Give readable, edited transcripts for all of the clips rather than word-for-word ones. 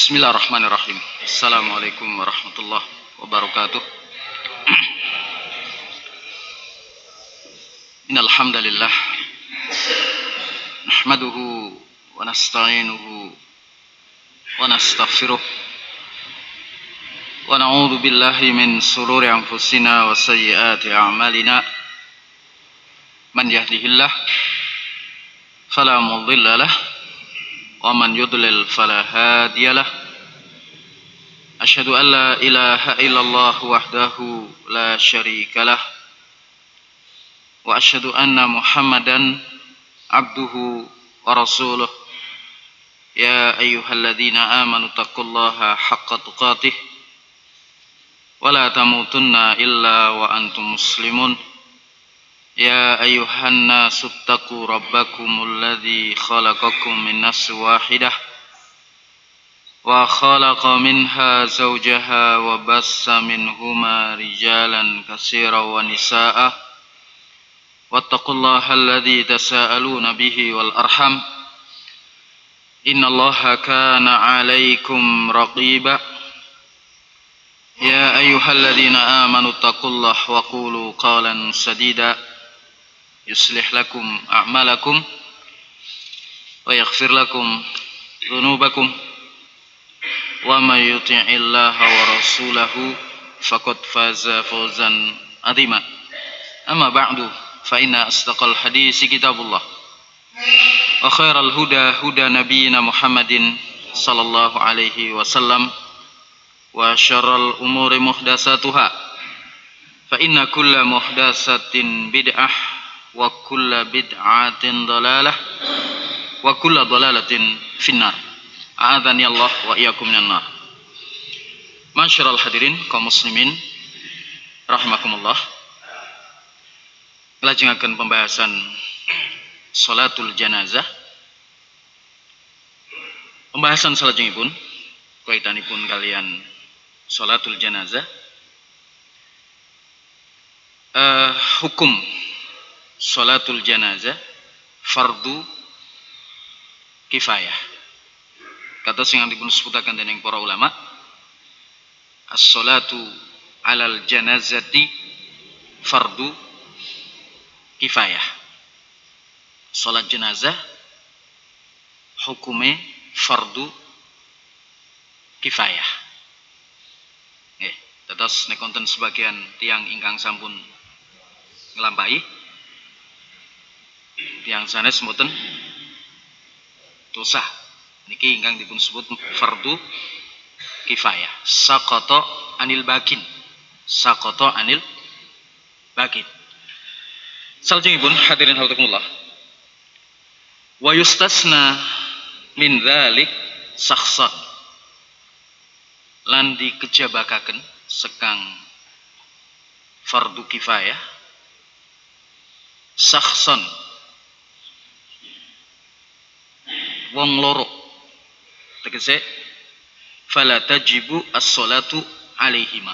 Bismillahirrahmanirrahim. Assalamualaikum warahmatullahi wabarakatuh. Innal hamdalillah nahmaduhu wa nasta'inuhu wa nastaghfiruh wa na'udzu billahi min shururi anfusina wa sayyiati a'malina. Man yahdihillah fala mudilla lahu wa man yudlil fala hadiyalah. Asyhadu an la ilaha illallah wahdahu la syarikalah wa asyhadu anna Muhammadan abduhu wa rasuluh. Ya ayyuhalladzina amanu taqullaha haqqa tuqatih wa la tamutunna illa wa antum muslimun. Ya ayyuhan nasu ttaqu rabbakumul ladzi khalaqakum min nafsin wahidah wa khalaqa minha zawjaha wa bassa minhuma rijalan katsiran wa nisaa'a wattaqullaha alladzi tasaaluna bihi wal arham innallaha kana 'alaikum raqiba. Ya ayyuhalladzina amanu taqullaha wa qulu qawlan sadida yuslih lakum a'malakum wa yaghfir lakum dhunubakum wa may yuti'illaha wa rasulahu faqad faza fawzan 'azima. Amma ba'du, fa inna asdaqal hadisi kitabullah wa khairal huda huda nabiyyina Muhammadin sallallahu alaihi wasallam wa syarral umuri muhdatsatuha fa inna kulla muhdatsatin bid'ah wa kulla bid'atin dalalah wa kulla dalalatin finnar. A'adzani Allah wa iyyakum minan nar. Masyarul hadirin kaum muslimin rahimakumullah. Nglajengaken pembahasan salatul janazah. Pembahasan salajengipun kaitanipun kalian salatul janazah. Hukum salatul janazah fardu kifayah. Kata sing dipun sebutaken dening para ulama, as-salatu alal janazati fardu kifayah. Salat jenazah hukume fardu kifayah. Nggih, tetes nek wonten sebagian tiyang ingkang sampun nglampahi tiang sanes mboten dosa niki ingkang dipun sebut fardu kifayah. Saqata anil bakin, saqata anil bakin. Salajengipun hadirin hautakumullah, wa yustasna min dzalik sakhsan, lan dikejabakaken sekang fardu kifayah sakhsan wong loro, tegese fala tajibu as-salatu alaihima,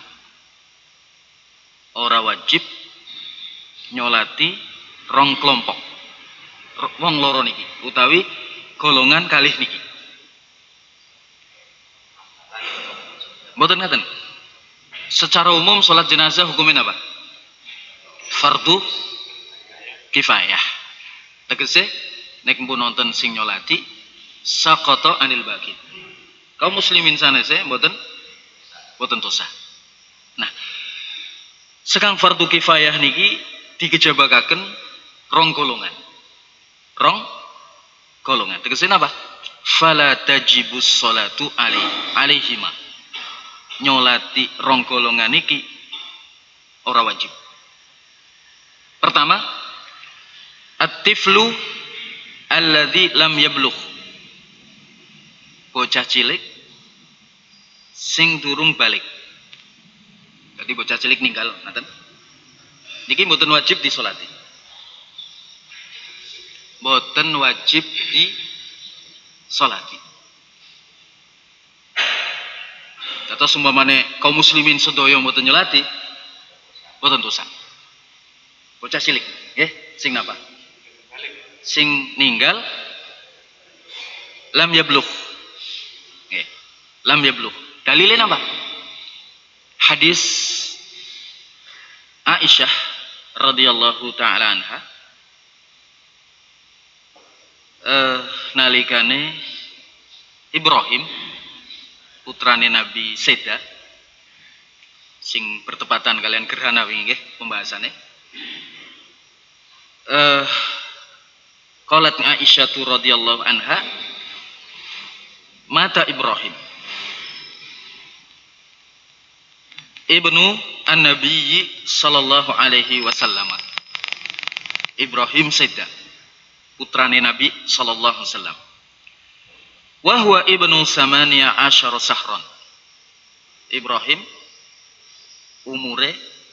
ora wajib nyolati rong kelompok wong loro niki utawi golongan kalih niki. Mboten ngaten. Secara umum salat jenazah hukumnya apa? Fardu kifayah. Tegese nek mpun nonton sing nyolati saqata anil baqi. Kaum muslimin sanese mboten dosa. Nah, sekang fardu kifayah niki dikejabakaken rong golongan. Rong golongan. Tegese napa? Fala tajibus salatu alaihima. Nyolati rong golongan niki ora wajib. Pertama, at-tiflu alladzi lam yablugh, bocah cilik sing durung balik. Jadi bocah cilik ninggal ngaten niki mboten wajib disolati, mboten wajib disolati. Dados umpamane kaum muslimin sedaya mboten nyolati, mboten dosa. Bocah cilik nggih sing napa? Sing ninggal lam yablugh. Nggih. lam yablugh. Dalilnya apa? Hadis Aisyah radhiyallahu taala anha nalikane Ibrahim putrane Nabi Seda sing bertepatan kalian gerhana wingi nggih pembahasannya. Qalat Aisyah radhiyallahu anha mata Ibrahim ibnu an-nabiyyi sallallahu alaihi wasallam. Ibrahim Seda putrane Nabi sallallahu alaihi wasallam. Wa huwa ibnu samaniya asyara sahran. Ibrahim umure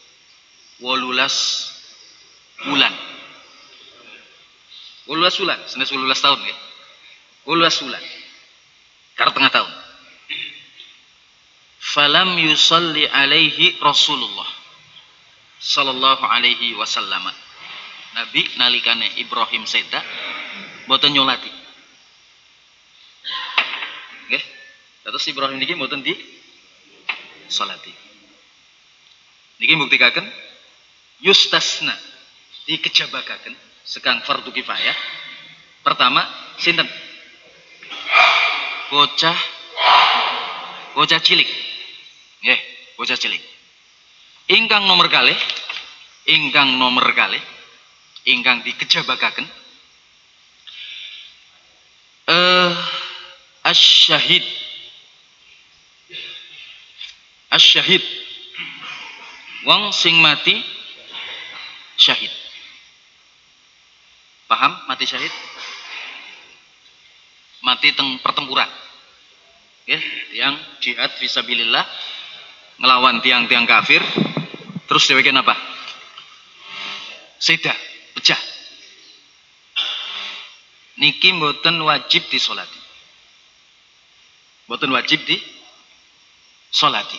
18 bulan. 18 bulan, senes 18 tahun ya. 18 bulan. Karo tengah tahun. Falam yusalli alaihi Rasulullah sallallahu alaihi wasallam. Nabi nalikane Ibrahim Seda mboten nyolati. Nggih. Terus Ibrahim niki mboten di salati. Niki mbuktikaken yustasna dikejabakaken sekang fardu kifayah. Pertama sinten? Bocah cilik. Nggih, bocah cilik. Ingkang nomor kalih ingkang dikejabakaken asyahid wong sing mati syahid. Paham mati syahid? Mati teng pertempuran. Nggih, yang jihad fisabilillah ngelawan tiang-tiang kafir, terus dheweke napa? Seda, pecah. Niki mboten wajib disolati. Mboten wajib disolati.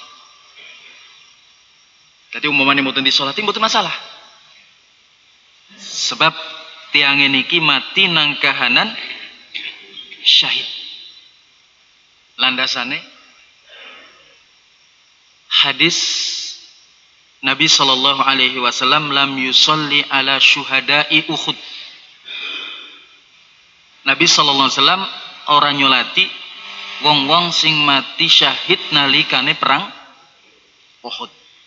Jadi umumane mboten disolati mboten masalah. Sebab tiang niki mati nang kahanan syahid. Landasane hadis Nabi sallallahu alaihi wasallam lam yusolli ala syuhada'i Uhud. Nabi sallallahu alaihi wasallam ora nyolati wong-wong sing mati syahid nalikane perang Uhud.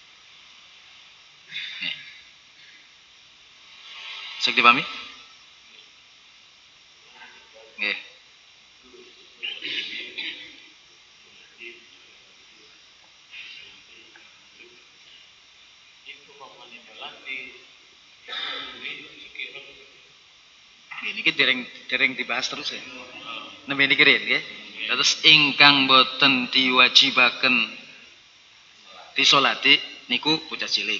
Sek dipahami? Nggih. Ini dereng dibahas terus ya. Nembe niki nggih. Terus ingkang boten diwajibaken disolati niku bocah cilik.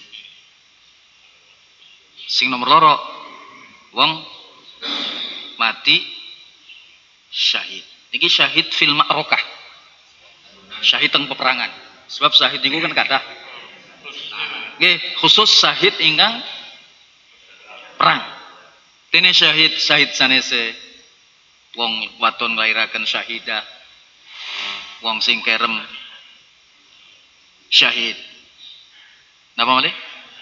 Sing nomor loro wong mati syahid. Niki syahid fil ma'rakah. Syahid teng peperangan. Sebab syahid niku kan kathah. Nggih, khusus syahid ingkang perang. Dene syahid sanese wong wadon nglairaken syahidah. Wong sing kerem syahid. Napa malih?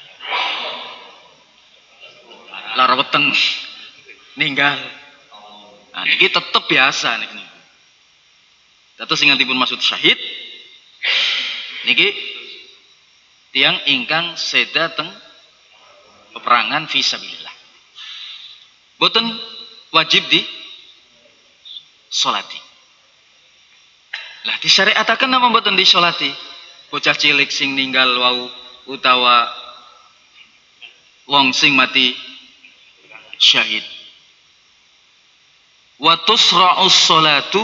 Lara weteng ninggal. Nah, niki tetep biasa niki. Dados sing ngantipun maksud syahid niki tiang ingkang seda teng peperangan fisabilillah. Boten wajib di solati. Lah disyariataken napa boten di solati? Bocah cilik sing ninggal wau utawa wong sing mati syahid. Wa tusra'us sholatu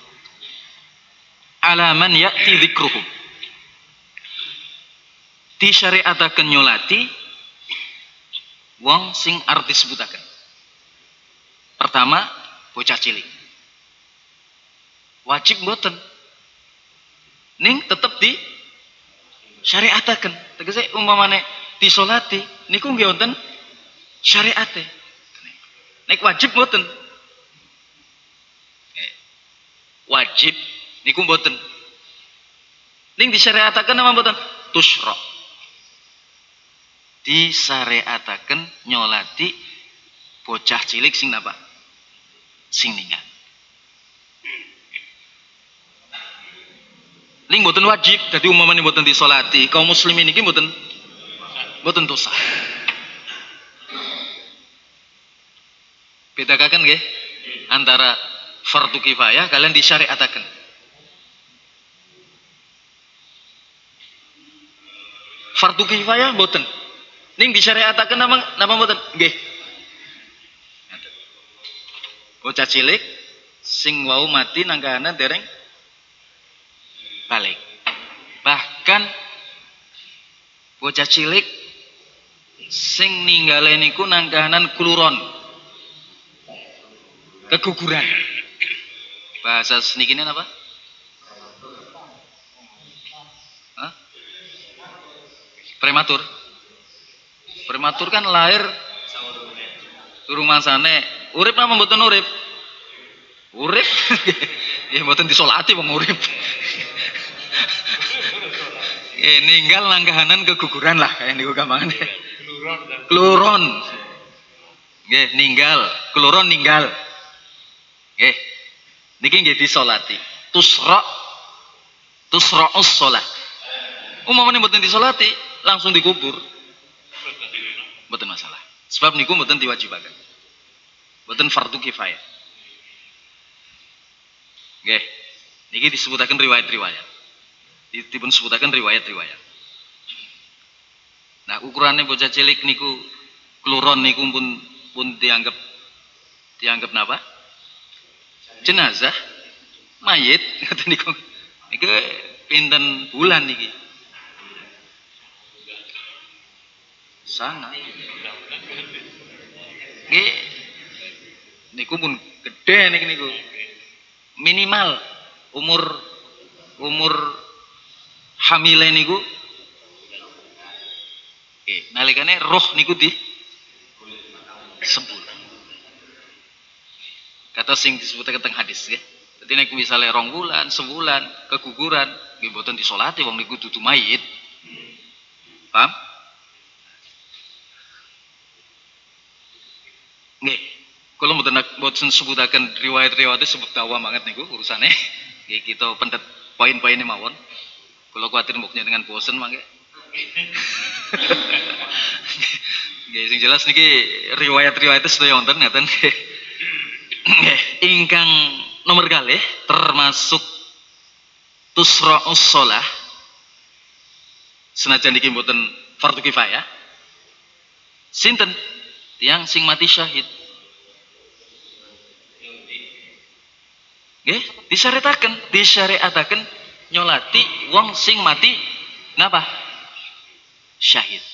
ala man ya'ti dzikruhum. Disyariataken nyolati wong sing arep disebutaken. Pertama, bocah cilik. Wajib mboten. Ning tetep di syariataken. Tegese umpamane disolati niku nggih wonten syariate. Nek wajib mboten. Wajib niku mboten. Ning disyariataken apa mboten? Tusra. Disyariataken nyolati bocah cilik sing napa? Sing ninggal. Ning mboten wajib, dadi umpamane mboten disolati, kaum muslimin iki mboten dosa. Bedakaken nggih antara fardu kifayah kalian disyariataken. Fardu kifayah mboten. Ning disyariataken napa mboten? Nggih. Bocah cilik sing wau mati nang kahanan dereng balik. Bahkan bocah cilik sing ninggale niku nang kahanan kluron. Keguguran. Bahasa senikine apa? Hah? Prematur. Prematur kan lahir durung masane. Urip napa mboten urip? Urip. Ya mboten disolati wong urip. Ninggal nang kahanan keguguran lah kayak niku gampangane. Kluron. Nggih, ninggal, kluron ninggal. Nggih. Niki nggih disolati. Tusra'us shalah. Umpamane mboten disolati, langsung dikubur. Mboten masalah. Sebab niku mboten diwajibaken. Mboten fardu kifayah. Nggih. Niki disebutaken riwayat-riwayat. Dipun sebutaken riwayat-riwayat. Nah, ukurannya bocah cilik niku kluron niku pun dianggap napa? Jenazah, mayit ngoten niku. Niku pinten bulan niki? Sana. Nggih. Niku pun gede niku. Minimal umur hamile niku nalikane roh niku di sebulan. Kata sing disebutake teng hadis nggih. Dadi nek misale 2 bulan, sebulan keguguran, nggih mboten disolati wong niku dudu mayit. Paham? Nggih. Kula mboten sebutaken riwayat-riwayate sebab dawa banget niku urusane. Nggih kita pendet poin-poine mawon. Kula kuwatir mbok dengan bosen mangke. Nggih sing jelas niki riwayat-riwayate sedaya wonten ngaten nggih. Ingkang nomor kalih termasuk tusra'us shalah. Senajan niki mboten fardu kifayah. Sinten? Tiyang sing mati syahid. Nggih, disyariataken nyolati wong sing mati napa? Syahid.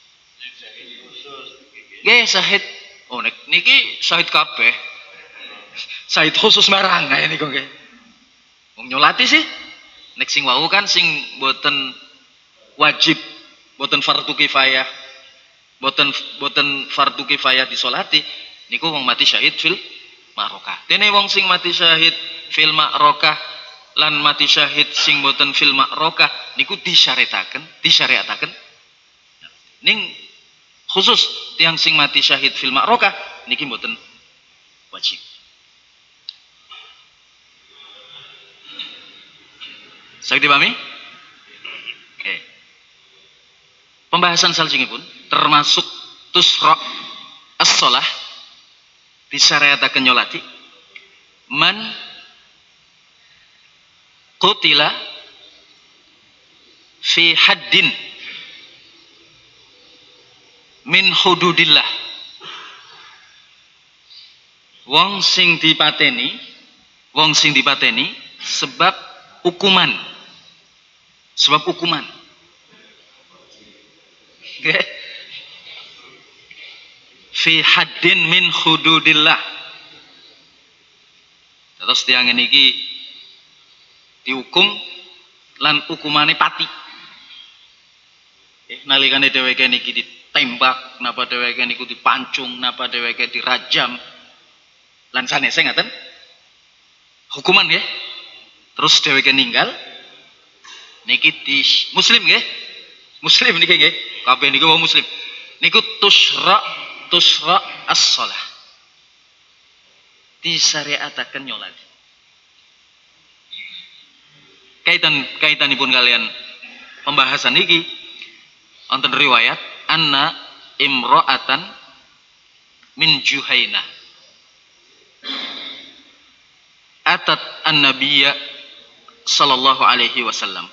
Nggih, syahid. Oh niki syahid kabeh. Syahid khusus marang kaya niku nggih. Wong nyolati sih nek sing wau kan sing boten wajib, boten fardu kifayah. Boten fardu kifayah disolati niku wong mati syahid fil ma'rokah. Dene wong sing mati syahid fil ma'rokah lan mati syahid sing boten fil ma'rokah niku disyariataken ning khusus tiang sing mati syahid fil ma'rokah niki boten wajib. Saged dipahami? Oke. Pembahasan salajengipun termasuk tusra as-shalah disyariataken nyolati man qutila fi haddin min hududillah. Wong sing dipateni sebab hukuman. Okay. Fi haddin min hududillah. Terus tiang niki dihukum lan hukumane pati. Nalikane dheweke niki ditembak, napa dheweke niku dipancung, napa dheweke dirajam. Lan sanese ngaten. Hukuman nggih. Terus dheweke ninggal niki di muslim nggih. Muslim niki nggih. Kabeh niku wong muslim. Niku tusra as-shalah. Disyariataken nyolat. Kaitanipun kalian pembahasan niki wonten riwayat anna imra'atan min Juhaina atat an-nabiyya sallallahu alaihi wasallam.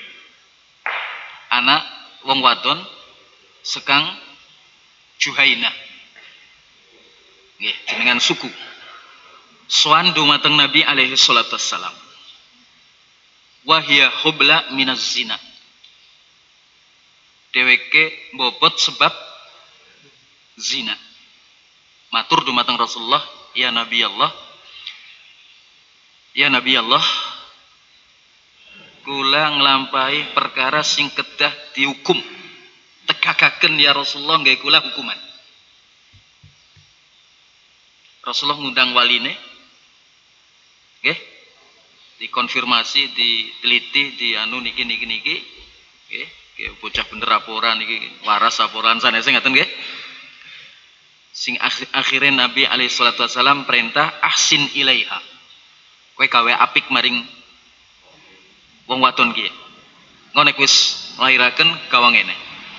Anak wong wadon sekang Juhaina. Nggih, jenengan suku. Sowan dumateng Nabi alaihi salatu wassalam. Wa hiya hubla minaz zina. Dheweke bobot sebab zina. Matur dumateng Rasulullah, ya Nabi Allah. Ya Nabi Allah, kula nglampahi perkara sing kedah dihukum. Tegakaken ya Rasulullah nggih kula hukuman. Rasulullah ngundang waline. Nggih. Dikonfirmasi, diteliti, niki. Nggih, bocah bener laporan niki, waras laporan sanese ngaten nggih. Sing akhirnya Nabi alaihi salatu wasallam perintah ahsin ilaiha. Kowe gawe apik maring wong wadon ki. Engko nek wis nglairaken gawe ngene.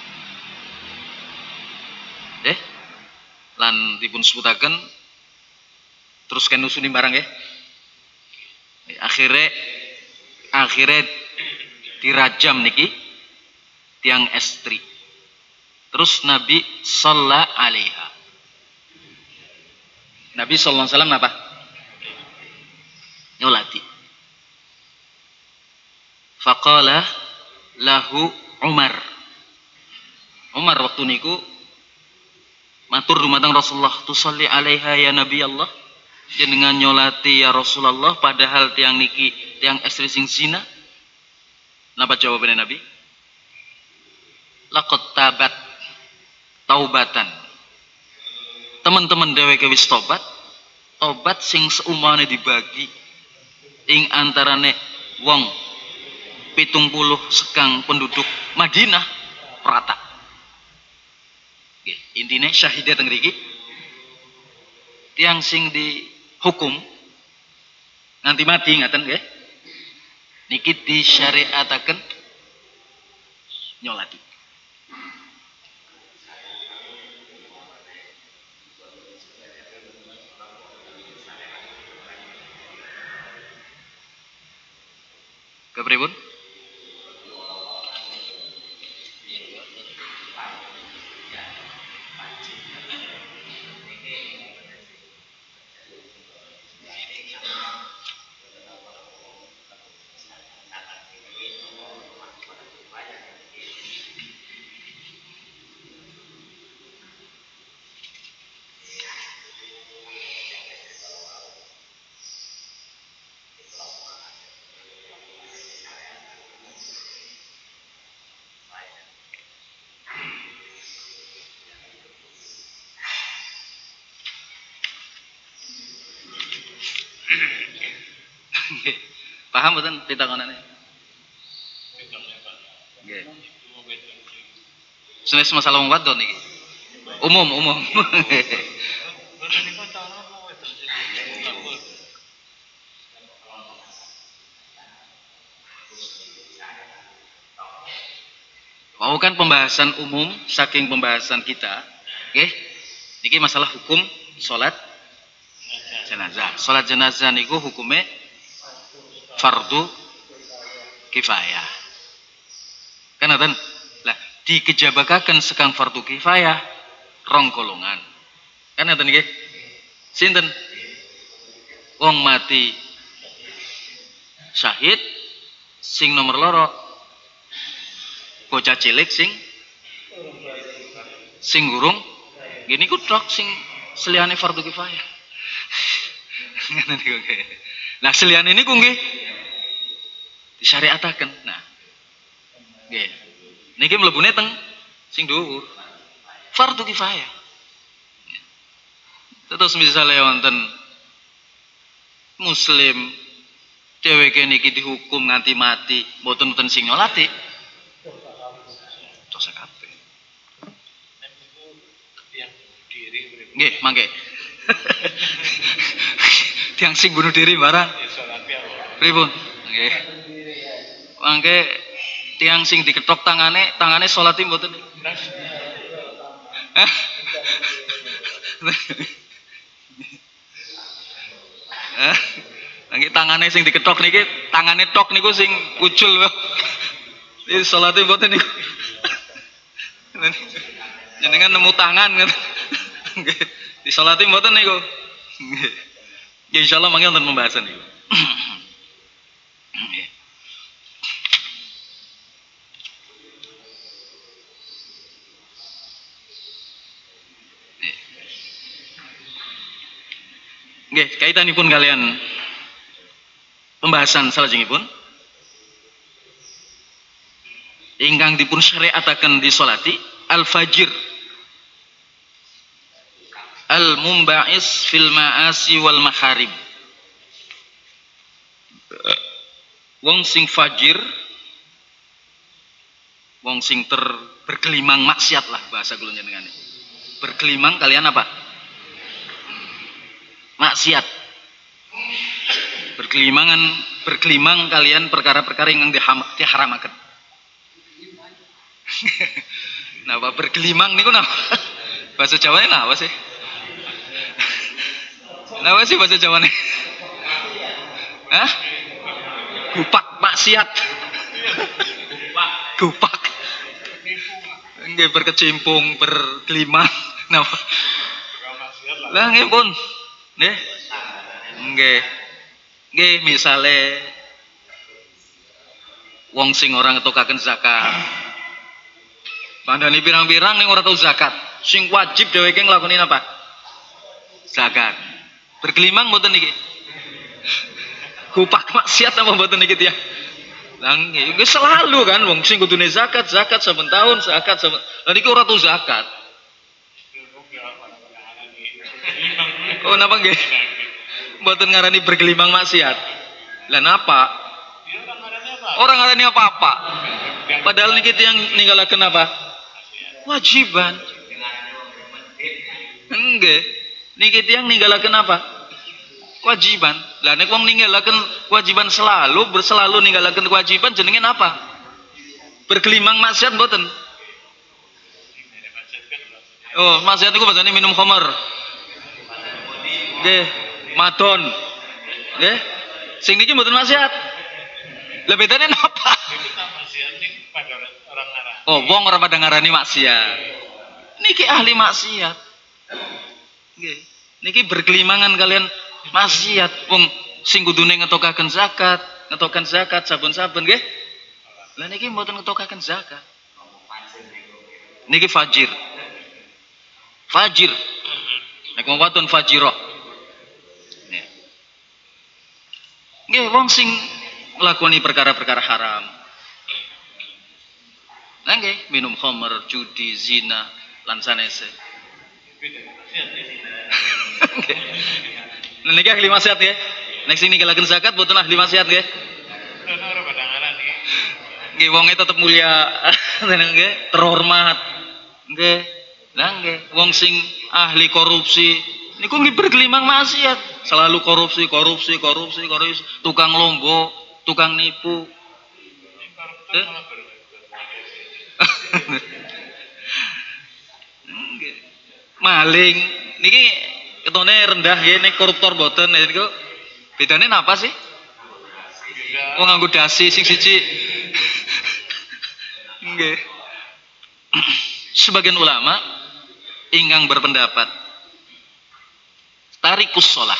Lan dipun sebutaken terus kan nusuni barang nggih. Akhirnya dirajam niki tiang estri. Terus Nabi shalla alaiha. Nabi sallallahu alaihi wasallam apa? Nyolati. Faqala lahu Umar. Umar waktu niku matur dumateng Rasulullah, tusalli alaiha ya Nabi Allah. Jenengan nyolati ya Rasulullah padahal tiang niki tiang estri sing zina. Napa jawabannya Nabi? Laqad tabat taubatan. Teman-teman dheweke wis tobat sing seumane dibagi ing antarane wong 70 sekang penduduk Madinah rata. Nggih, intine syahidah teng mriki tiang sing dihukum nganti mati ngaten nggih. Niki disyariataken nyolati. Kepripun? Paham mboten pitakonane? Nggih. Senes masalah wong wadon iki. Umum. Mau kan pembahasan umum saking pembahasan kita, nggih. Niki masalah hukum salat jenazah. Salat jenazah niku hukume fardu kifayah. Kan ngoten. Lah, dikejabakaken sekang fardu kifayah rong golongan. Kan ngoten nggih. Sinten? Wong mati syahid sing nomor loro bocah cilik sing gurung gini ku tok sing seliyane fardu kifayah. Ngoten niku nggih. Nah, seliyane niku nggih disyariataken. Nah, nggih. Niki mlebune teng sing dhuwur. Fardu kifayah. Terus misalnya wonten muslim dheweke niki dihukum nganti mati mboten sing nyolati dosa kabeh. Nggih, mangke. Tiang sing bunuh diri barang. Pripun? Nggih. Mangke tiang sing diketok tangane salate mboten. Nggih tangane sing diketok niki, tangane tok niku sing ucul. Iki salate mboten niku. Jenengan nemu tangan ngoten. Nggih. Disolati mboten niku. Nggih. Ya insyaallah mangke wonten pembahasan niku. Nggih. Nggih, kaitanipun kalian pembahasan salajengipun ingkang dipun syariataken disolati al-fajr al-mumba'is fil ma'asi wal maharim. Wong sing fajir, wong sing bergelimang maksiat lah bahasa kula jenengane. Bergelimang kalian apa? Maksiat. Bergelimang kalian perkara-perkara yang diharamaken. Napa bergelimang niku napa? Bahasa Jawane napa sih? Napa sih bahasa Jawane? Hah? Gupak maksiat. Gupak. Nggih berkecimpung, bergelimang. Napa? Lah nggih pun. Nggih. Nggih misale wong sing ora ngetokaken zakat. Bandani pirang-pirang ning ora tau zakat. Sing wajib dheweke nglakoni apa? Zakat. Bergelimang mboten niki? Gupak maksiat apa mboten niki ya? Lah nggih selalu kan wong sing kudune zakat saben tahun zakat saben. Lah niki ora tau zakat. Oh napa nggih? Mboten ngarani bergelimang maksiat. Lah napa? Orang ngarani apa-apa. Padahal niki yang ninggalaken apa? Wajiban. Nggih. Niki tiyang ninggalaken apa? Kewajiban. Lah nek wong ninggalaken kewajiban selalu ninggalaken kewajiban jenenge apa? Bergelimang maksiat mboten? Oh, maksiat niku bahasane minum khamar. Nggih, madon. Nggih. Sing niki mboten maksiat. Lah bedane napa? Oh, wong ora pada ngarani maksiat. Niki ahli maksiat. Nggih. Niki bergelimangan kalian maksiat. Wong sing kudune ngetokaken zakat saben-saben nggih. Lah niki mboten ngetokaken zakat. Niki fajir. Fajir. Nek wong wadon fajira. Nggih, wong sing nglakoni perkara-perkara haram. Lah nggih, minum khamr, judi, zina, lan sanese. Niki ahli maksiat nggih. Nek sing ninggalaken zakat mboten ahli maksiat nggih. Nggih, wonge tetep mulia, nggih, terhormat. Nggih. Lah nggih, wong sing ahli korupsi niku nggih bergelimang maksiat. Selalu korupsi, tukang lombok, tukang nipu. Maling niki ketone rendah nggih nek koruptor mboten niku. Bedane napa sih? Wong nganggo dasi sing siji. Nggih. Sebagian ulama ingkang berpendapat tarikus shalah.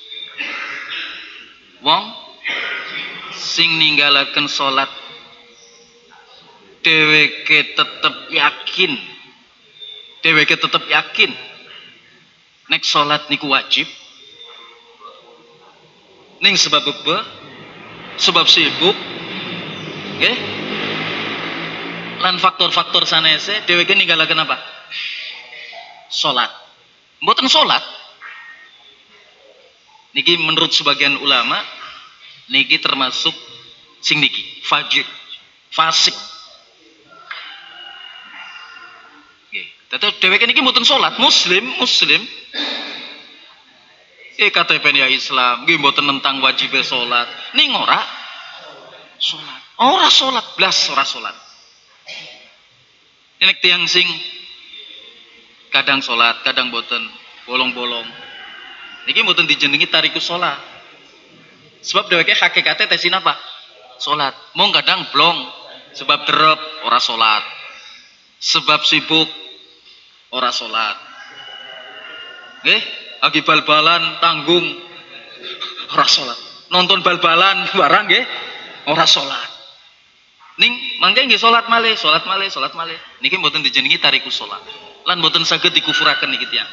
Wong sing ninggalaken salat dheweke tetep yakin nek salat niku wajib ning sebab sibuk nggih lan faktor-faktor sanese dheweke ninggalaken apa? Salat. Mboten salat niki menurut sebagian ulama niki termasuk sing niki fajir, fasik. Nggih. Dadi dheweke niki mboten salat, muslim. KTP ya Islam, nggih mboten nentang wajib salat. Ning ora salat. Ora salat blas, ora salat. Nek tiyang sing kadang salat, kadang boten, bolong-bolong. Niki mboten dijenengi tarikus salat. Sebab dheweke hakikate tesin apa? Salat. Mung kadang blong sebab derep ora salat. Sebab sibuk ora salat. Nggih, lagi bal-balan tanggung ora salat. Nonton bal-balan barang nggih ora salat. Ning mangke nggih salat malih. Niki mboten dijenengi tarikus salat. Lan mboten saged dikufuraken niki tiyang.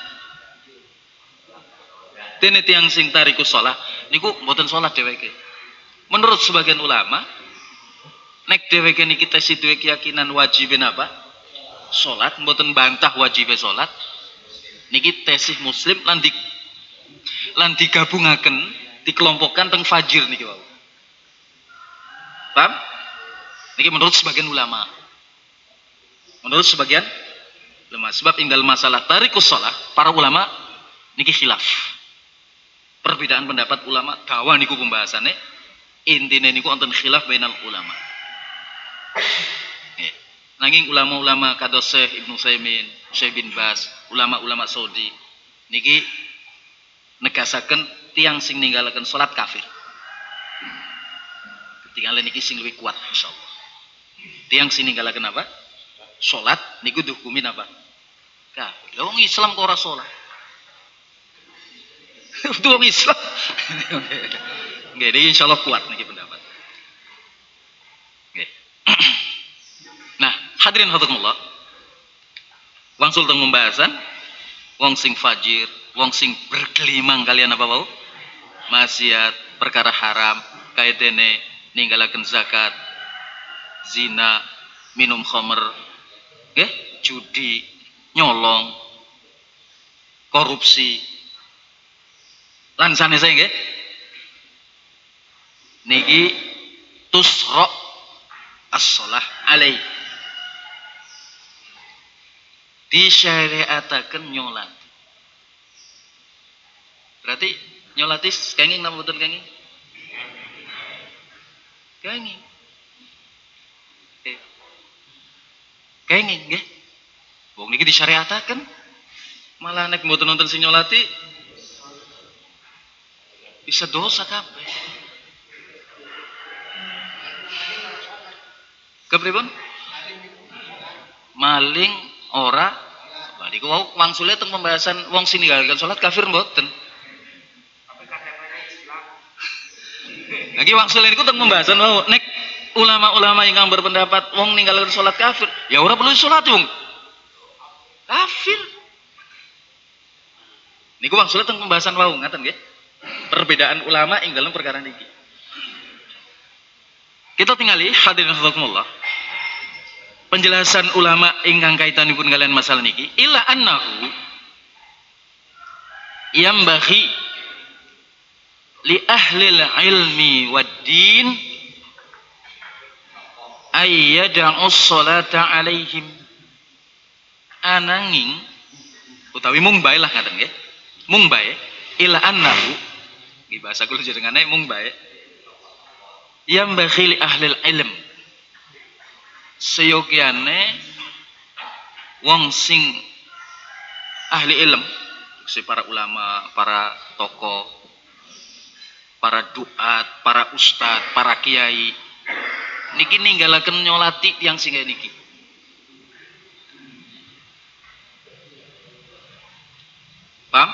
Dene tiyang sing tarikus salat niku mboten salat dheweke. Menurut sebagian ulama, nek dheweke niki tesih duwe keyakinan wajibin apa? Salat, mboten bantah wajibe salat. Niki tesih muslim lan digabungaken, dikelompokkan teng fajir niki wau. Paham? Niki menurut sebagian ulama. Menurut sebagian ulama, sebab inggal masalah tarikus shalah, para ulama niki khilaf. Perbedaan pendapat ulama dawa niku pembahasannya, intine niku wonten khilaf bainal ulama. Nanging ulama-ulama kados Syekh Ibnu Utsaimin, Syekh bin Baz, ulama-ulama Saudi niki negasaken tiang sing ninggalaken salat kafir. Ketinggalan niki sing luwih kuat insyaallah. Tiang sing ninggalaken apa? Salat niku dihukumin apa? Kafir. Wong Islam kok ora salat. Itu wong Islam. Nggih, niki insyaallah kuat niki pendapat. Nggih. Nah, hadirin hadrakumullah. Wangsul teng pembahasan wong sing fajir, wong sing bergelimang kalian apa wau? Maksiat, perkara haram, kaitene ninggalaken zakat, zina, minum khamr, nggih, judi, nyolong, korupsi. Lan sanese nggih. Niki tusra as-shalah alaihi. Disyariataken nyolat. Berarti nyolati kenging napa mboten kenging? Kenging. Kenging nggih. Wong niki disyariataken. Malah nek mboten nonton sing nyolati bisa dosa kabeh. Kepripun? Maling ora niku wau wangsule teng pembahasan wong sing ninggalkan salat kafir mboten. Lagi wangsule niku teng pembahasan wau nek ulama-ulama ingkang berpendapat wong ninggalkan salat kafir, ya ora perlu salat wong. Kafir. Niku wangsule teng pembahasan wau ngaten nggih. Perbedaan ulama ing dalam perkara niki. Kita tingali hadirin rahimakumullah. Penjelasan ulama ingkang kaitanipun kalian masalah niki, illa annahu yambaghi li ahlil ilmi wad din ay yad'us salata alaihim. Ananging utawi mung bae lah ngaten nggih. Mung bae illa annahu di bahasa kula jenengane mung bae yambaghi li ahlil ilm. Seyogyane wong sing ahli ilm, si para ulama, para tokoh, para duat, para ustad, para kiai niki ninggalaken nyolati yang sing niki. Paham?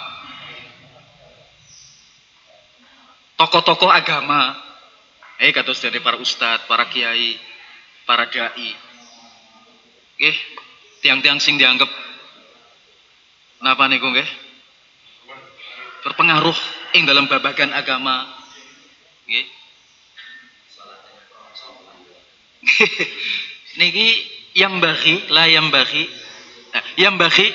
Tokoh-tokoh agama kados dari para ustad, para kiai, para dai. Nggih, tiang-tiang sing dianggap napa niku nggih? Berpengaruh ing dalam babagan agama. Nggih. Niki yang bagi, la yang bagi. Nah, yang bagi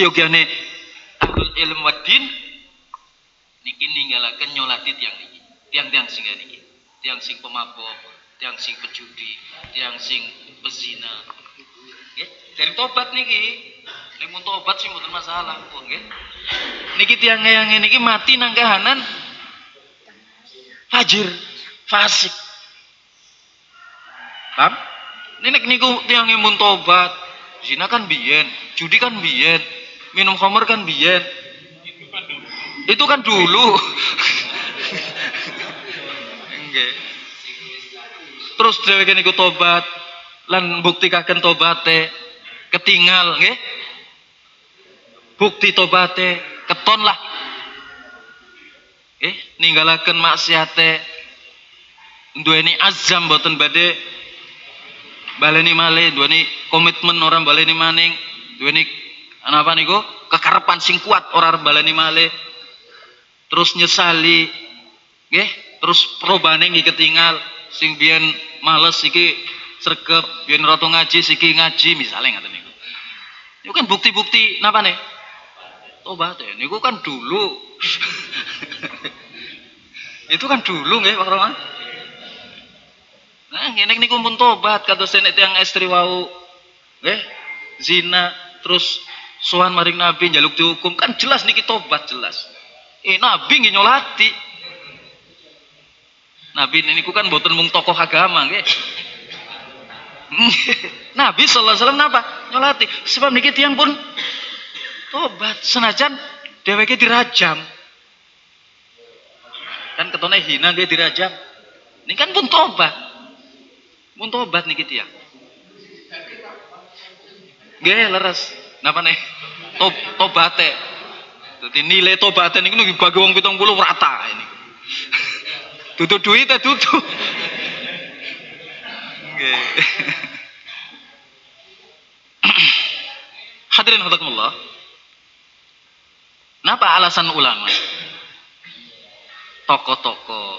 seyogyane ahlul ilm wad din niki ninggalaken nyolati tiang niki. tiang-tiang sing niki. Tiang sing pemabok, tiang sing pejudi, tiang sing pezina. Nggih, dari tobat niki. Nek mun tobat sih mboten masalah pun nggih. Niki tiang yang niki mati nang kahanan fajir, fasik. Paham? Nek niku tiang mun tobat, zina kan biyen, judi kan biyen, minum khamr kan biyen. Itu kan dulu. Nggih. Terus dheweke niku tobat lan mbuktikaken tobaté ketinggal nggih. Bukti tobaté keton lah. Ninggalaken maksiate duweni azam mboten badhe baleni malih, duweni komitmen orang baleni maning, duweni napa niku kekarepan sing kuat ora baleni malih. Terus nyesali nggih, terus perobane nggih ketinggal sing biyen males iki sregep, biyen rata ngaji siki ngaji misale ngaten niku. Niku kan bukti-bukti napa nih? Tobat ya, niku kan dulu. Itu kan dulu nggih Pak Roman. Nah, ngene niku pun tobat kados nek tiyang estri wau nggih zina terus sowan maring Nabi njaluk dihukum kan jelas niki tobat jelas. Nabi nggih nyolati. Nabi niku kan mboten mung tokoh agama nggih. Nabi sallallahu alaihi wasallam napa? Nyolati. Sebab niki tiyang pun tobat senajan dheweke dirajam. Kan ketone hina nggih dirajam. Ini kan pun tobat. Pun tobat niki tiyang. Nggih leres. Napa nih? Tobate. Dadi nilai tobaté niku dibagi wong 70 rata ini. Dudu duit ta dudu. Nggih. Hadirin hadiratullah. Napa alasan ulama? Tokoh-tokoh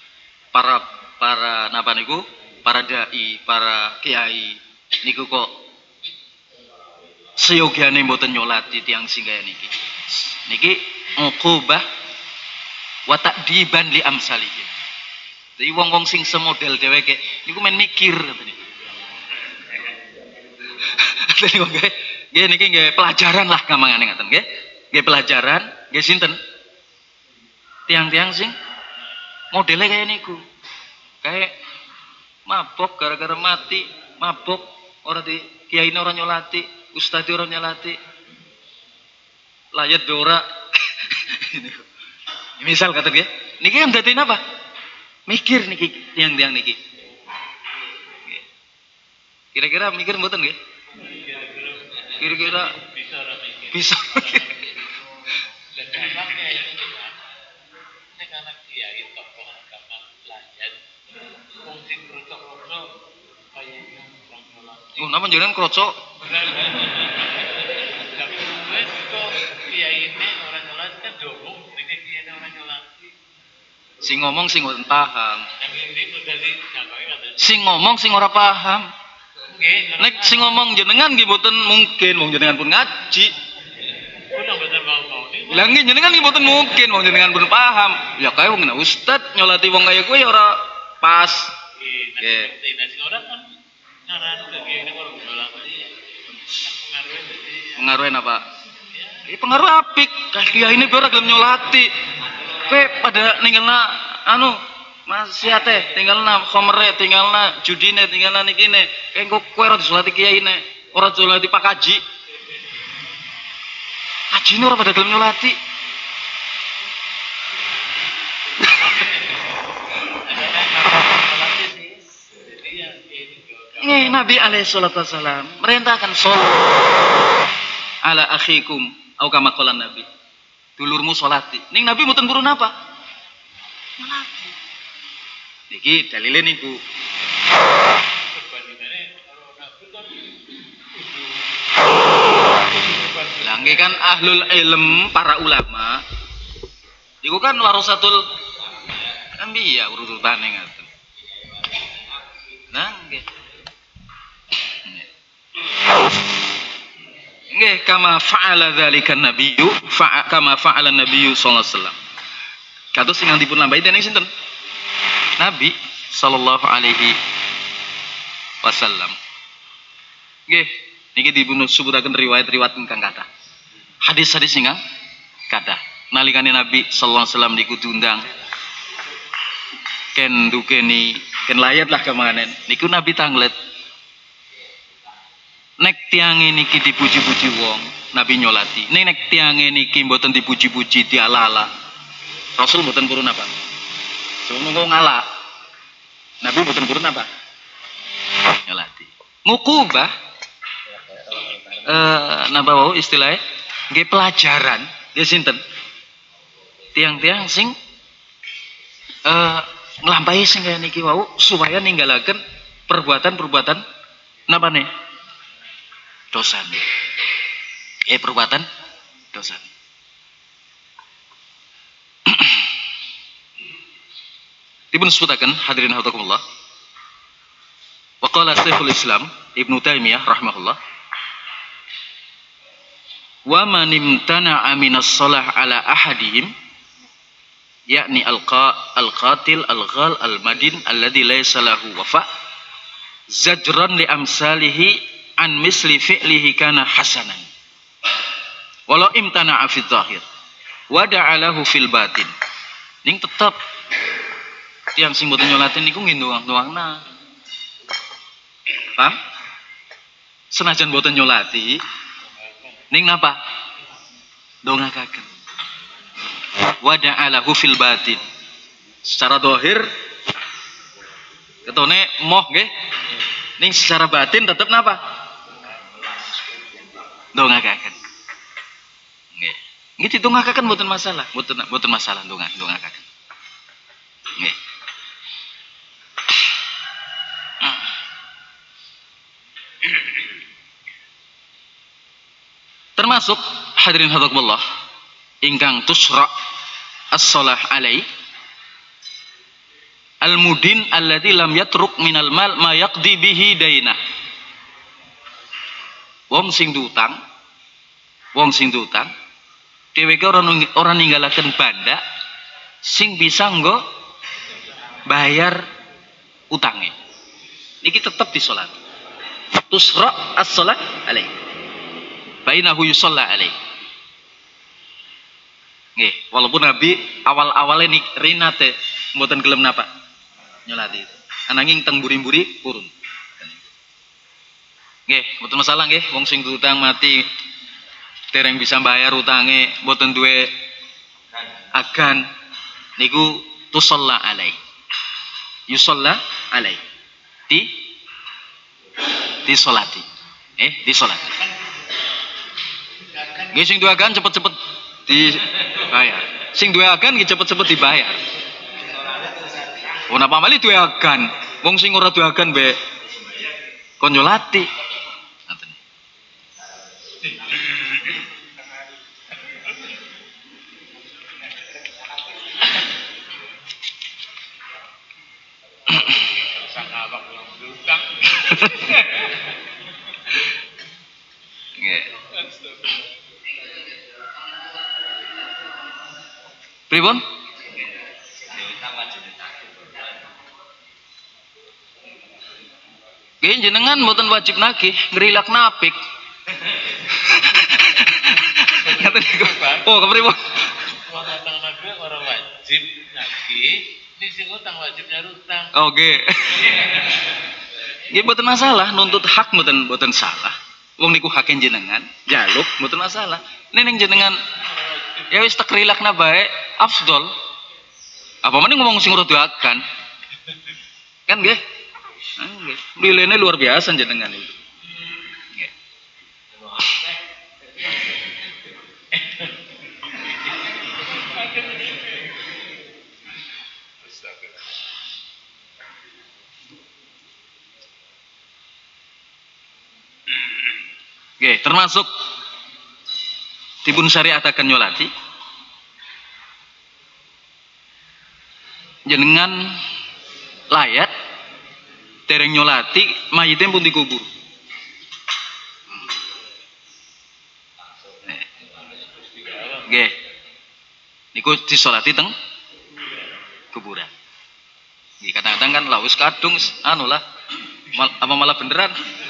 para napa niku? Para dai, para kiai niku kok seyogiane mboten nyolati tiyang sing kaya niki. Niki uqubah wa ta'diban li amsalihim. Jadi wong-wong sing semodel dheweke niku men mikir ngoten niku. Dadi wong nggih niki nggih pelajaran lah gampangane ngoten nggih. Nggih pelajaran, nggih sinten? Tiang-tiang sing modele kaya niku. Kayak mabok gara-gara mati, mabok ora di kiyaine ora nyolati, ustadz ora nyolati. Layat dora. Misal kata dia, niki kan dadi napa? Mikir niki tiang-tiang niki. Kira-kira mikir mboten nggih? Kira-kira bisa. Oh, napa jenengan kroco? Sing ngomong sing ora paham. Sing ngomong sing ora paham. Nek sing ngomong jenengan nggih mboten mungkin wong jenengan pun ngaji. Lah nggih jenengan nggih mboten mungkin wong jenengan pun paham. Ya kaya wong ustad nyolati wong kaya kuwi ora pas. Nggih. Pengaruh apa? Pengaruh apik. Kiai ini ora gelem nyolati. Kowe pada ninggalna maksiate, tinggalna khamre, tinggalna judine, tinggalna nikine. Engko kowe ora disolati kiyaine, ora disolati Pak Haji. Hajine ora pada gelem nyolati. Nabi alaihi salatu wasalam merintahkan sholat ala akhikum au kama qala Nabi. Dulurmu sholati. Ning Nabi mboten purun apa? Nyolati. Niki dalile niku. Lah nggih kan ahlul ilm, para ulama. Iku kan warasatul anbiya urutane ngaten. Nah nggih. Nggih kama fa'ala dzalika nabiyyu kama fa'ala nabiyyu sallallahu alaihi wasallam. Kados sing dipun lambahi dening sinten? Nabi sallallahu alaihi wasallam. Nggih, niki dipun sebutaken riwayat-riwayat ingkang kathah. Hadis-hadis ingkang kathah. Nalikane Nabi sallallahu alaihi wasallam niku diundang ken dukeni ken layat lah kemanen. Niku Nabi tanglet. Nek tiange niki dipuji-puji wong, Nabi nyolati. Nek tiange niki mboten dipuji-puji diala-ala. Rasul mboten purun apa? Semono ngalak. Nabi mboten purun apa? Nyolati. Ngukubah napa wau istilahnya nggih pelajaran nggih sinten? Tiang-tiang sing nglampahi sing kaya niki wau supaya ninggalaken perbuatan-perbuatan napa nih? Dosa. Perbuatan dosa. Dipun sebutaken hadirin hautakumullah. Wa qala Syekhul Islam Ibnu Taimiyah rahimahullah, wa man imtana'a minas shalah ala ahadihim yakni al-qatil al-ghal al-madin alladhi laysa lahu wafa zajran li amsalihi an misli fi'lihi kana hasanan walau imtana'a fi dhahir wa da'alahu fil batin. Ning tetep tiang sing boten nyolatin niku nginduang-duangna. Paham? Senajan boten nyolati ning napa? Dongakaken. Wa da'alahu fil batin. Secara zahir ketone moh nggih. Ning secara batin tetep napa? Dongakaken. Nggih. Nggih didongakaken mboten masalah, mboten masalah dongakaken. Nggih. Termasuk hadirin hadzakumullah ingkang tusra as-shalah alai al-mudin alladzi lam yatruk minal mal ma yaqdi bihi dainah. Wong sing diutang dheweke ora ninggalaken banda sing bisa nggo bayar utange. Niki tetep disolat. Tusra as-shalah alai. Bainahu yusalla alaih. Nggih, walaupun Nabi awal-awale rinate mboten gelem napa? Nyolati. Ananging teng buri-buri purun. Nggih, mboten masalah nggih, wong sing utang mati dereng bisa bayar utange mboten duwe agan niku tusalla alaih. Yusalla alaih. Disolati. Disolati. Nggih sing duwe agan cepet-cepet dibayar. Sing duwe agan nggih cepet-cepet dibayar. Oh napa mali duwe agan? Wong sing ora duwe agan mbek kon nyolati. Ngoten. Nggih. Pripun? Nggih jenengan mboten wajib nagih, ngrilak napik. Ngaten niku. Oh, kepripun? Wong utang nagih ora wajib nagih, ning sing utang wajib nyarutang. Oke. Nggih mboten masalah, nuntut hak mboten salah. Wong niku hak jenengan, jaluk mboten masalah. Ning jenengan ya wis takrilakna bae afdol. Apa meneh ngomong sing ora doakan. Kan nggih? Nggih. Lilene luar biasa jenengan itu. Nggih. Nggih, termasuk dipun syariataken nyolati jenengan layat dereng nyolati mayite pun dikubur. Nggih. Niku disolati teng kuburan. Kadang-kadang kan lah wis kadung anu lah apa malah beneran.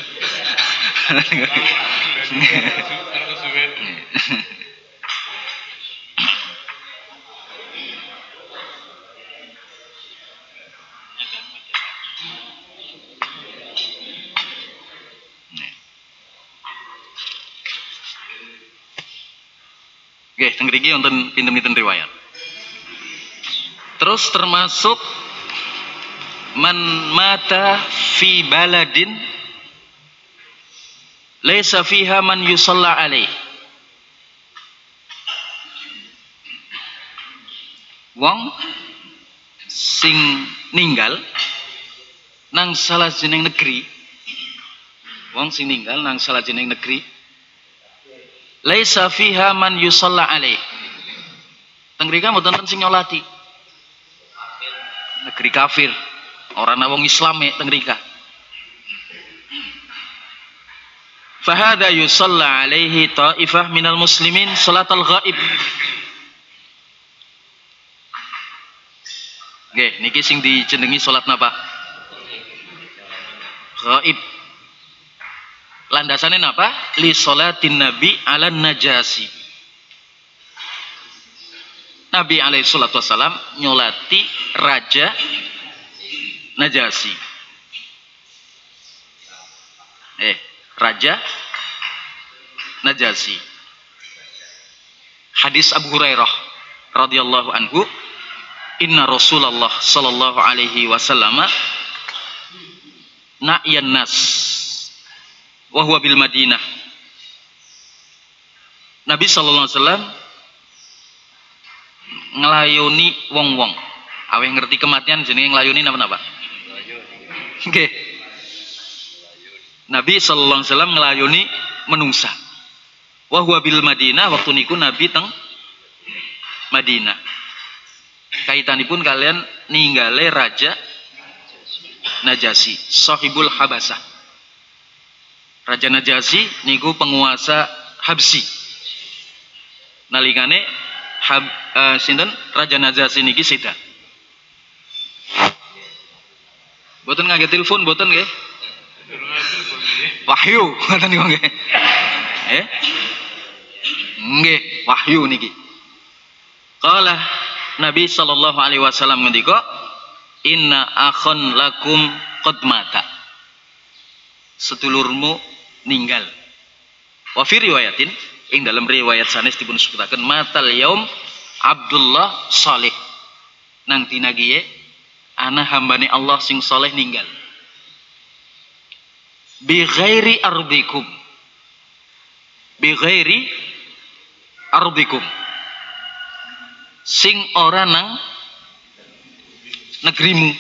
Oke, teng mriki wonten pinten-pinten riwayat. Terus termasuk man mata fi baladin laisa fiha man yusalla alaih. Wong sing ninggal nang salajenging negeri. Wong sing ninggal nang salajenging negeri laisa fiha man yusalla alaih. Teng mriki mboten sing nyolati. Negeri kafir. Ora ana wong Islame teng mriki. Fahada yusalla alaihi ta'ifah minal muslimin salatal ghaib. Nggih, niki sing dijenengi salat napa? Ghaib. Landasane napa? Li salatin nabi ala najasi. Nabi alaihi salatu wassalam nyolati raja Najasi. Raja Najasi. Hadis Abu Hurairah radhiyallahu anhu, inna Rasulullah sallallahu alaihi wasallam na'yan nas wa huwa bil Madinah. Nabi sallallahu alaihi wasallam ngelayoni wong-wong. Aweh ngerti kematian jenenge nglayoni napa-napa? Nggih. Nabi sallallahu alaihi wasallam ngelayoni menungsa. Wa huwa bil Madinah, waktu niku Nabi teng Madinah. Kaitanipun kalian ninggale raja Najasi, sahibul Habasah. Raja Najasi niku penguasa Habsi. Nalikane sinten Raja Najasi niki seda. Boten ngangge telepon boten nggih. Wahyu ngoten niku nggih. Nggih, wahyu niki. Qala Nabi sallallahu alaihi wasallam ngendika, inna akhon lakum qad mata. Sedulurmu ninggal. Wa fi riwayatin, ing dalam riwayat sanes dipun sebutaken matal yaum Abdullah Saleh. Nang dina kiye ana hambane Allah sing saleh ninggal. Bi ghairi ardikum. Bi ghairi ardikum. Sing ora nang negerimu.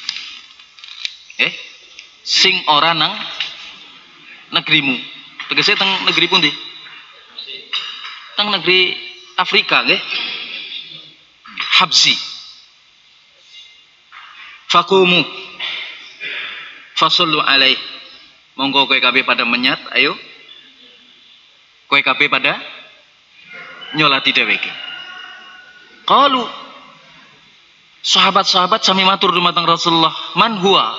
Sing ora nang negerimu. Tegese teng negeri pundi? Teng negeri Afrika nggih. Habsi. Fakumu fasallu alaih. Monggo kowe kabeh pada menyat, ayo. Kowe kabeh pada nyolati dheweke. Qalu sahabat-sahabat sami matur dumateng Rasulullah, man huwa?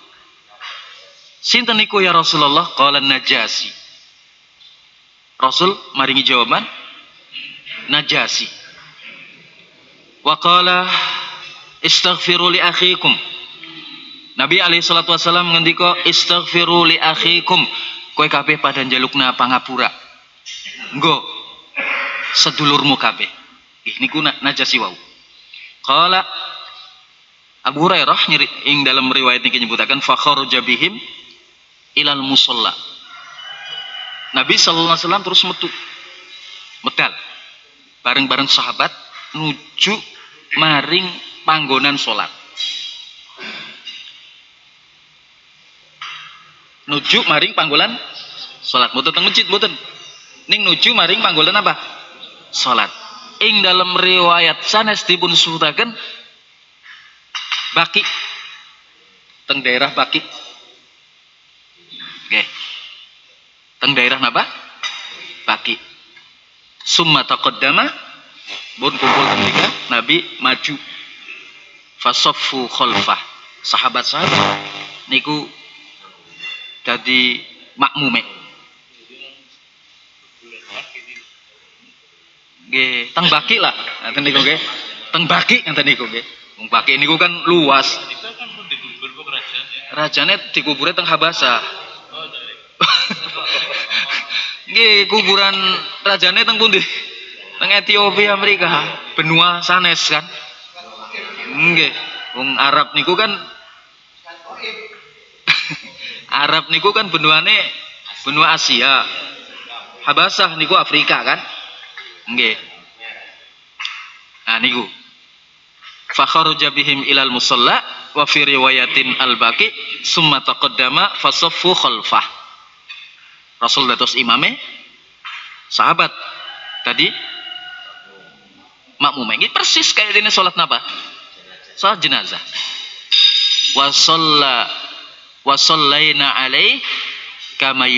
Sinten niku ya Rasulullah? Qala Najasi. Rasul maringi jawaban Najasi. Wa qala istaghfiru li akhikum. Nabi alaihi salatu wasallam ngendika istaghfiru li akhikum. Kowe kabeh pada njalukna pangapura. Nggo sedulurmu kabeh. Niku Najasi wau. Qala Abu Hurairah ing dalam riwayat niki nyebutaken fa kharaja bihim ilal musalla. Nabi sallallahu alaihi wasallam terus medal bareng-bareng sahabat nuju maring panggonan salat. Nuju maring panggonan salat. Mboten teng masjid mboten. Ning nuju maring panggonan apa? Salat. Ing dalam riwayat sanes dipun sebutaken Baki, teng daerah Baki. Oke. Teng daerah napa? Baki. Summa taqaddama, bun kumpul ketika Nabi maju. Fasaffu khalfah. sahabat-sahabat niku dadi makmume. Nggih, teng Baki lah, ngoten niku nggih. Teng Baki ngoten niku nggih. Wong Baki niku kan luas. Itu kan pun dikubur kok kerajaannya. Rajane dikubure teng Habasa. Oh, dari. Nggih, kuburan rajane teng pundi? Teng Ethiopia Amerika, benua sanes kan. Nggih, wong Arab niku kan Arab niku kan benuane benua Asia. Habasah niku Afrika kan? Nggih. Nah niku. Fa kharaja bihim ilal musalla wa fi riwayatin al-Baqi summa taqaddama fasaffu khalfah. Rasul dados imame sahabat tadi makmum ini persis kayak ini salat napa? Salat jenazah. Wa sallaina alaih kama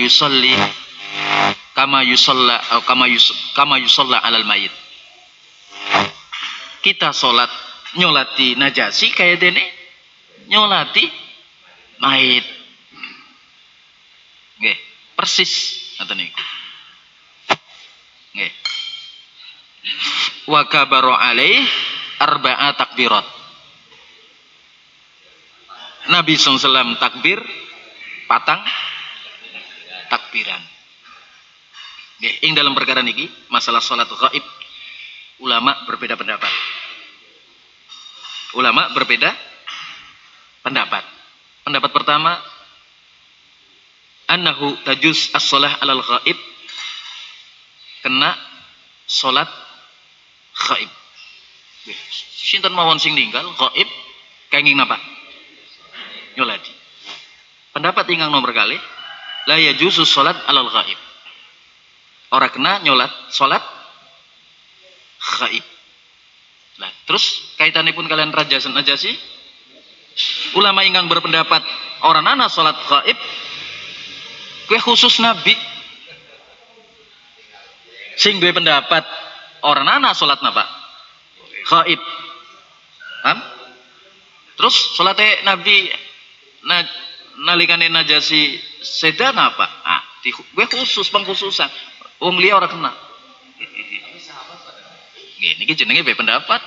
yusalla alal mayit. Kita salat nyolati Najasyi kayak dene nyolati mayit. Nggih, persis ngoten niku. Nggih. Wa kabaru alaih arba'a takbirat. Nabi SAW takbir patang takbiran. Nggih, ing dalam perkara niki masalah salat ghaib ulama berbeda pendapat. Ulama berbeda pendapat. Pendapat pertama annahu tajuz as-shalah alal ghaib, kena salat ghaib. Sinten mawon sing ninggal ghaib kenging napa? Nyolati. Pendapat ingkang nomor kali la yajuzu salat alal ghaib. Ora kena nyolat salat ghaib. Nah, terus kaitanipun kalian Najasyi, ulama ingkang berpendapat orang nana salat ghaib kue khusus Nabi. Sing duwe pendapat orang nana salat napa? Ghaib. Paham? Terus salate Nabi nalikane Najasyi sedan apa? Ah, gue khusus pengkhususan. Wong liya ora kena. Nggih niki jenenge be pendapat.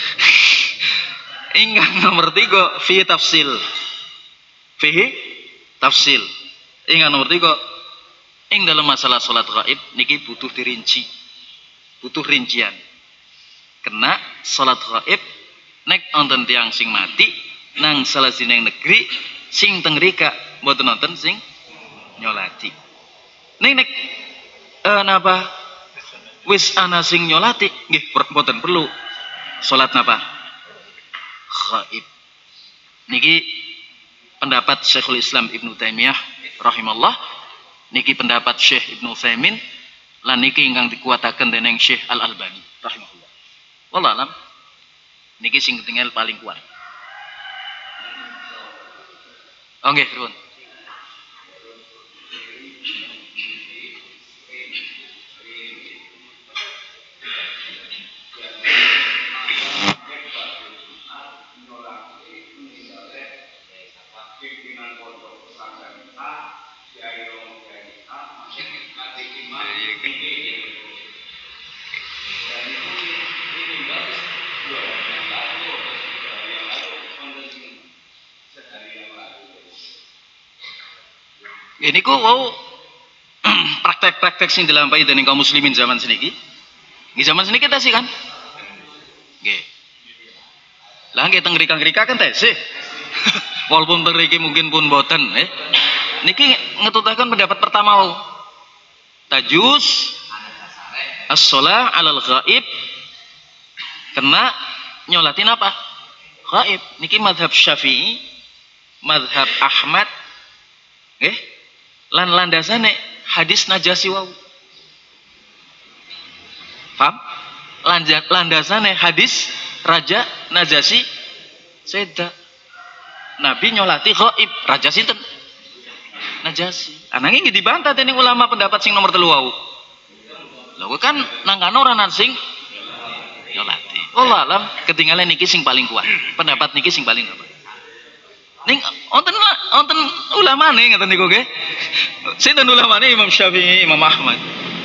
Ingkang nomor 3 fi tafsil. Fihi tafsil. Ingkang nomor 3 ing dalam masalah salat ghaib niki butuh dirinci. Butuh rincian. Kena salat ghaib nek wonten tiyang sing mati nang salah sining negeri sing teng rika mboten nonton sing nyolati. Nek napa wis ana sing nyolati nggih mboten perlu salat napa ghaib. Niki pendapat Syekhul Islam Ibnu Taimiyah rahimallah, niki pendapat Syekh Ibnu Utsaimin lan niki ingkang dikuataken dening Syekh Al Albani rahimahullah. Wallahu alam niki sing tinggal paling kuat. Nggih, nuwun. Ini ku wow praktek-praktek sing dilampahi dening kaum muslimin zaman seniki. Di zaman seniki kita sih kan? Nggih. Lah nggih teng ngrika-ngrika kan tesih. Walaupun teng mriki mungkin pun boten, niki ngetutaken pendapat pertama wau. Tajuz as-shalah 'alal ghaib, kena nyolatin apa? Ghaib. Niki mazhab Syafi'i, mazhab Ahmad, nggih. Lan landasane hadis Najasyi wau. Paham? Landasane hadis Raja Najasyi seda. Nabi nyolati ghaib, raja sinten? Najasyi. Ananging dibantah dening ulama pendapat sing nomor 3 wau. Lha kan nangkano ora sing nyolati. Wallah alam ketinggalan niki sing paling kuat. Pendapat niki sing paling apa? Ning wonten ulamane ngoten niku nggih. Sinten ulamane Imam Syafi'i, Imam Ahmad.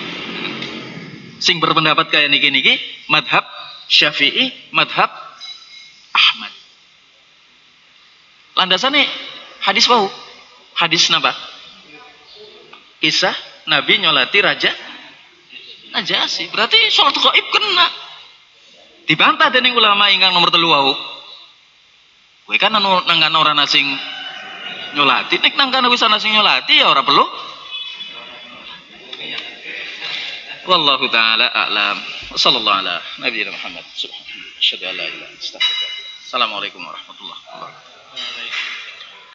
Sing berpendapat kaya niki madhab Syafi'i, madhab Ahmad. Landasannya hadis wau. Hadis napa? Kisah Nabi nyolati raja Najasyi. Berarti sholat gaib kena. Dibantah dening ulama ingkang nomor 3 wau. Kowe kan nangkan ora nasing nyolati, nek nangkan wis ana sing nyolati ya ora perlu. Wallahu taala a'lam. Wassallallahu ala nabiyina Muhammad. Subhanallah. Asyhadu an la ilaha illallah. Assalamualaikum warahmatullahi wabarakatuh.